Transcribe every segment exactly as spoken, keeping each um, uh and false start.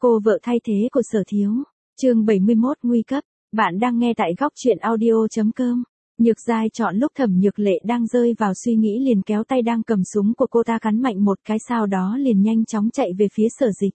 Cô vợ thay thế của Sở Thiếu. Chương bảy mươi mốt nguy cấp. Bạn đang nghe tại góc truyện audio chấm com. Nhược Giai chọn lúc Thẩm Nhược Lệ đang rơi vào suy nghĩ liền kéo tay đang cầm súng của cô ta cắn mạnh một cái, sau đó liền nhanh chóng chạy về phía Sở Dịch.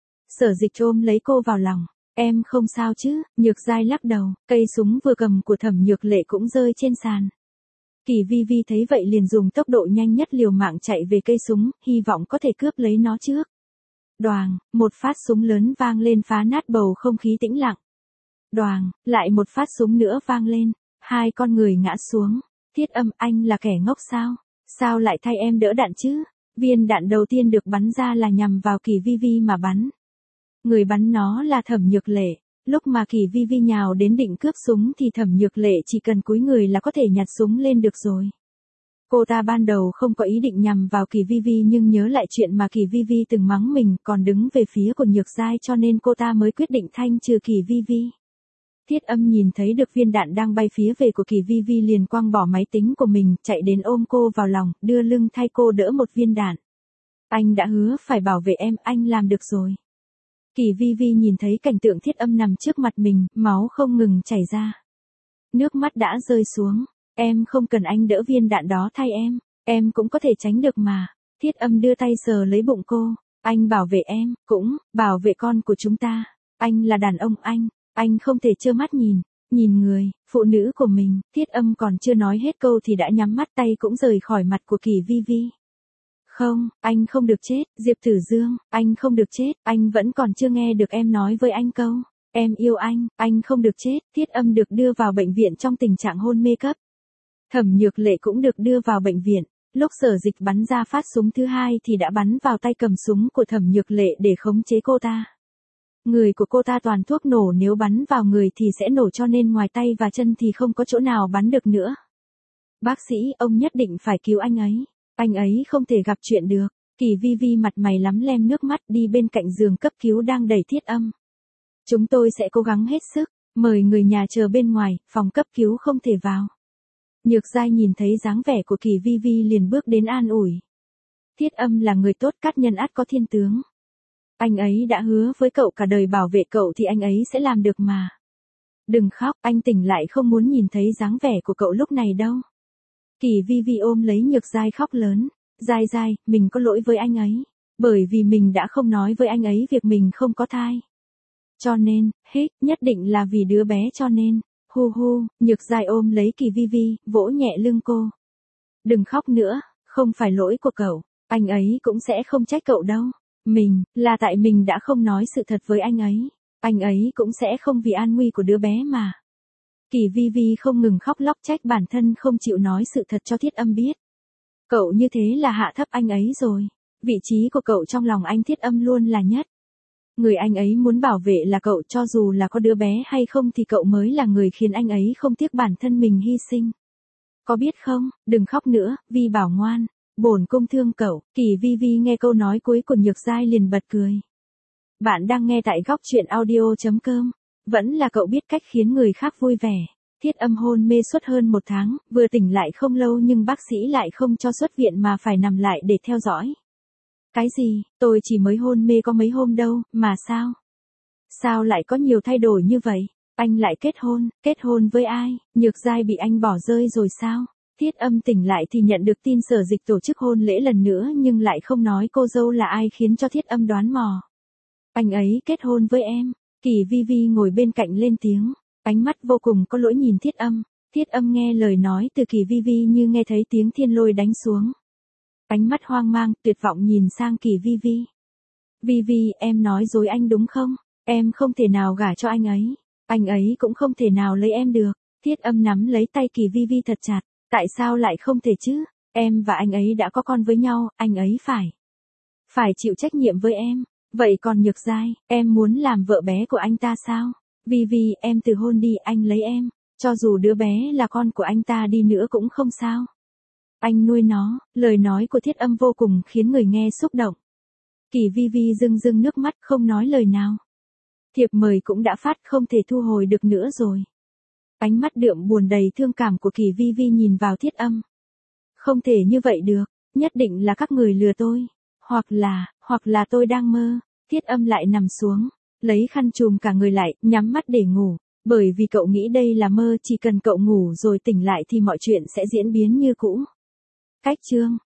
Sở Dịch ôm lấy cô vào lòng. Em không sao chứ? Nhược Giai lắc đầu, cây súng vừa cầm của Thẩm Nhược Lệ cũng rơi trên sàn. Kỳ Vi Vi thấy vậy liền dùng tốc độ nhanh nhất liều mạng chạy về cây súng, hy vọng có thể cướp lấy nó trước. Đoàng, một phát súng lớn vang lên phá nát bầu không khí tĩnh lặng. Đoàng, lại một phát súng nữa vang lên, hai con người ngã xuống. Thiết Âm, anh là kẻ ngốc sao? Sao lại thay em đỡ đạn chứ? Viên đạn đầu tiên được bắn ra là nhằm vào Kỳ Vi Vi mà bắn. Người bắn nó là Thẩm Nhược Lệ. Lúc mà Kỳ Vi Vi nhào đến định cướp súng thì Thẩm Nhược Lệ chỉ cần cúi người là có thể nhặt súng lên được rồi. Cô ta ban đầu không có ý định nhằm vào Kỳ Vi Vi nhưng nhớ lại chuyện mà Kỳ Vi Vi từng mắng mình còn đứng về phía của Nhược Giai cho nên cô ta mới quyết định thanh trừ Kỳ Vi Vi. Thiết Âm nhìn thấy được viên đạn đang bay phía về của Kỳ Vi Vi liền quăng bỏ máy tính của mình, chạy đến ôm cô vào lòng, đưa lưng thay cô đỡ một viên đạn. Anh đã hứa phải bảo vệ em, anh làm được rồi. Kỳ Vi Vi nhìn thấy cảnh tượng Thiết Âm nằm trước mặt mình, máu không ngừng chảy ra. Nước mắt đã rơi xuống. Em không cần anh đỡ viên đạn đó thay em, em cũng có thể tránh được mà. Thiết Âm đưa tay sờ lấy bụng cô. Anh bảo vệ em, cũng, bảo vệ con của chúng ta. Anh là đàn ông anh, anh không thể trơ mắt nhìn, nhìn người, phụ nữ của mình. Thiết Âm còn chưa nói hết câu thì đã nhắm mắt, tay cũng rời khỏi mặt của Kỳ Vi Vi. Không, anh không được chết, Diệp Tử Dương, anh không được chết, anh vẫn còn chưa nghe được em nói với anh câu. Em yêu anh, anh không được chết. Thiết Âm được đưa vào bệnh viện trong tình trạng hôn mê cấp. Thẩm Nhược Lệ cũng được đưa vào bệnh viện. Lúc Sở Dịch bắn ra phát súng thứ hai thì đã bắn vào tay cầm súng của Thẩm Nhược Lệ để khống chế cô ta. Người của cô ta toàn thuốc nổ, nếu bắn vào người thì sẽ nổ cho nên ngoài tay và chân thì không có chỗ nào bắn được nữa. Bác sĩ, ông nhất định phải cứu anh ấy. Anh ấy không thể gặp chuyện được. Kỳ Vi Vi mặt mày lắm lem nước mắt đi bên cạnh giường cấp cứu đang đẩy Thiết Âm. Chúng tôi sẽ cố gắng hết sức. Mời người nhà chờ bên ngoài, phòng cấp cứu không thể vào. Nhược Giai nhìn thấy dáng vẻ của Kỳ Vi Vi liền bước đến an ủi. Thiết Âm là người tốt, cát nhân ắt có thiên tướng. Anh ấy đã hứa với cậu cả đời bảo vệ cậu thì anh ấy sẽ làm được mà. Đừng khóc, anh tỉnh lại không muốn nhìn thấy dáng vẻ của cậu lúc này đâu. Kỳ Vi Vi ôm lấy Nhược Giai khóc lớn. Giai Giai, mình có lỗi với anh ấy. Bởi vì mình đã không nói với anh ấy việc mình không có thai. Cho nên, hết, nhất định là vì đứa bé cho nên. Hu hu, Nhược Giai ôm lấy Kỳ Vi Vi, vỗ nhẹ lưng cô. Đừng khóc nữa, không phải lỗi của cậu, anh ấy cũng sẽ không trách cậu đâu. Mình, là tại mình đã không nói sự thật với anh ấy. Anh ấy cũng sẽ không vì an nguy của đứa bé mà. Kỳ Vi Vi không ngừng khóc lóc trách bản thân không chịu nói sự thật cho Thiết Âm biết. Cậu như thế là hạ thấp anh ấy rồi. Vị trí của cậu trong lòng anh Thiết Âm luôn là nhất. Người anh ấy muốn bảo vệ là cậu, cho dù là có đứa bé hay không thì cậu mới là người khiến anh ấy không tiếc bản thân mình hy sinh. Có biết không, đừng khóc nữa, Vi bảo ngoan, bổn cung thương cậu. Kỳ Vi Vi nghe câu nói cuối của Nhược Giai liền bật cười. Bạn đang nghe tại góc truyện audio chấm com. Vẫn là cậu biết cách khiến người khác vui vẻ. Thiết Âm hôn mê suốt hơn một tháng, vừa tỉnh lại không lâu nhưng bác sĩ lại không cho xuất viện mà phải nằm lại để theo dõi. Cái gì, tôi chỉ mới hôn mê có mấy hôm đâu, mà sao? Sao lại có nhiều thay đổi như vậy? Anh lại kết hôn, kết hôn với ai? Nhược Giai bị anh bỏ rơi rồi sao? Thiết Âm tỉnh lại thì nhận được tin Sở Dịch tổ chức hôn lễ lần nữa nhưng lại không nói cô dâu là ai khiến cho Thiết Âm đoán mò. Anh ấy kết hôn với em. Kỳ Vi Vi ngồi bên cạnh lên tiếng, ánh mắt vô cùng có lỗi nhìn Thiết Âm. Thiết Âm nghe lời nói từ Kỳ Vi Vi như nghe thấy tiếng thiên lôi đánh xuống. Ánh mắt hoang mang, tuyệt vọng nhìn sang Kỳ Vi Vi. Vi Vi, em nói dối anh đúng không? Em không thể nào gả cho anh ấy. Anh ấy cũng không thể nào lấy em được. Thiết Âm nắm lấy tay Kỳ Vi Vi thật chặt. Tại sao lại không thể chứ? Em và anh ấy đã có con với nhau, anh ấy phải. Phải chịu trách nhiệm với em. Vậy còn Nhược Giai, em muốn làm vợ bé của anh ta sao? Vi Vi, em từ hôn đi, anh lấy em. Cho dù đứa bé là con của anh ta đi nữa cũng không sao. Anh nuôi nó. Lời nói của Thiết Âm vô cùng khiến người nghe xúc động. Kỳ Vi Vi rưng rưng nước mắt không nói lời nào. Thiệp mời cũng đã phát, không thể thu hồi được nữa rồi. Ánh mắt đượm buồn đầy thương cảm của Kỳ Vi Vi nhìn vào Thiết Âm. Không thể như vậy được, nhất định là các người lừa tôi. Hoặc là, hoặc là tôi đang mơ. Thiết Âm lại nằm xuống, lấy khăn trùm cả người lại, nhắm mắt để ngủ, bởi vì cậu nghĩ đây là mơ, chỉ cần cậu ngủ rồi tỉnh lại thì mọi chuyện sẽ diễn biến như cũ. Cách chương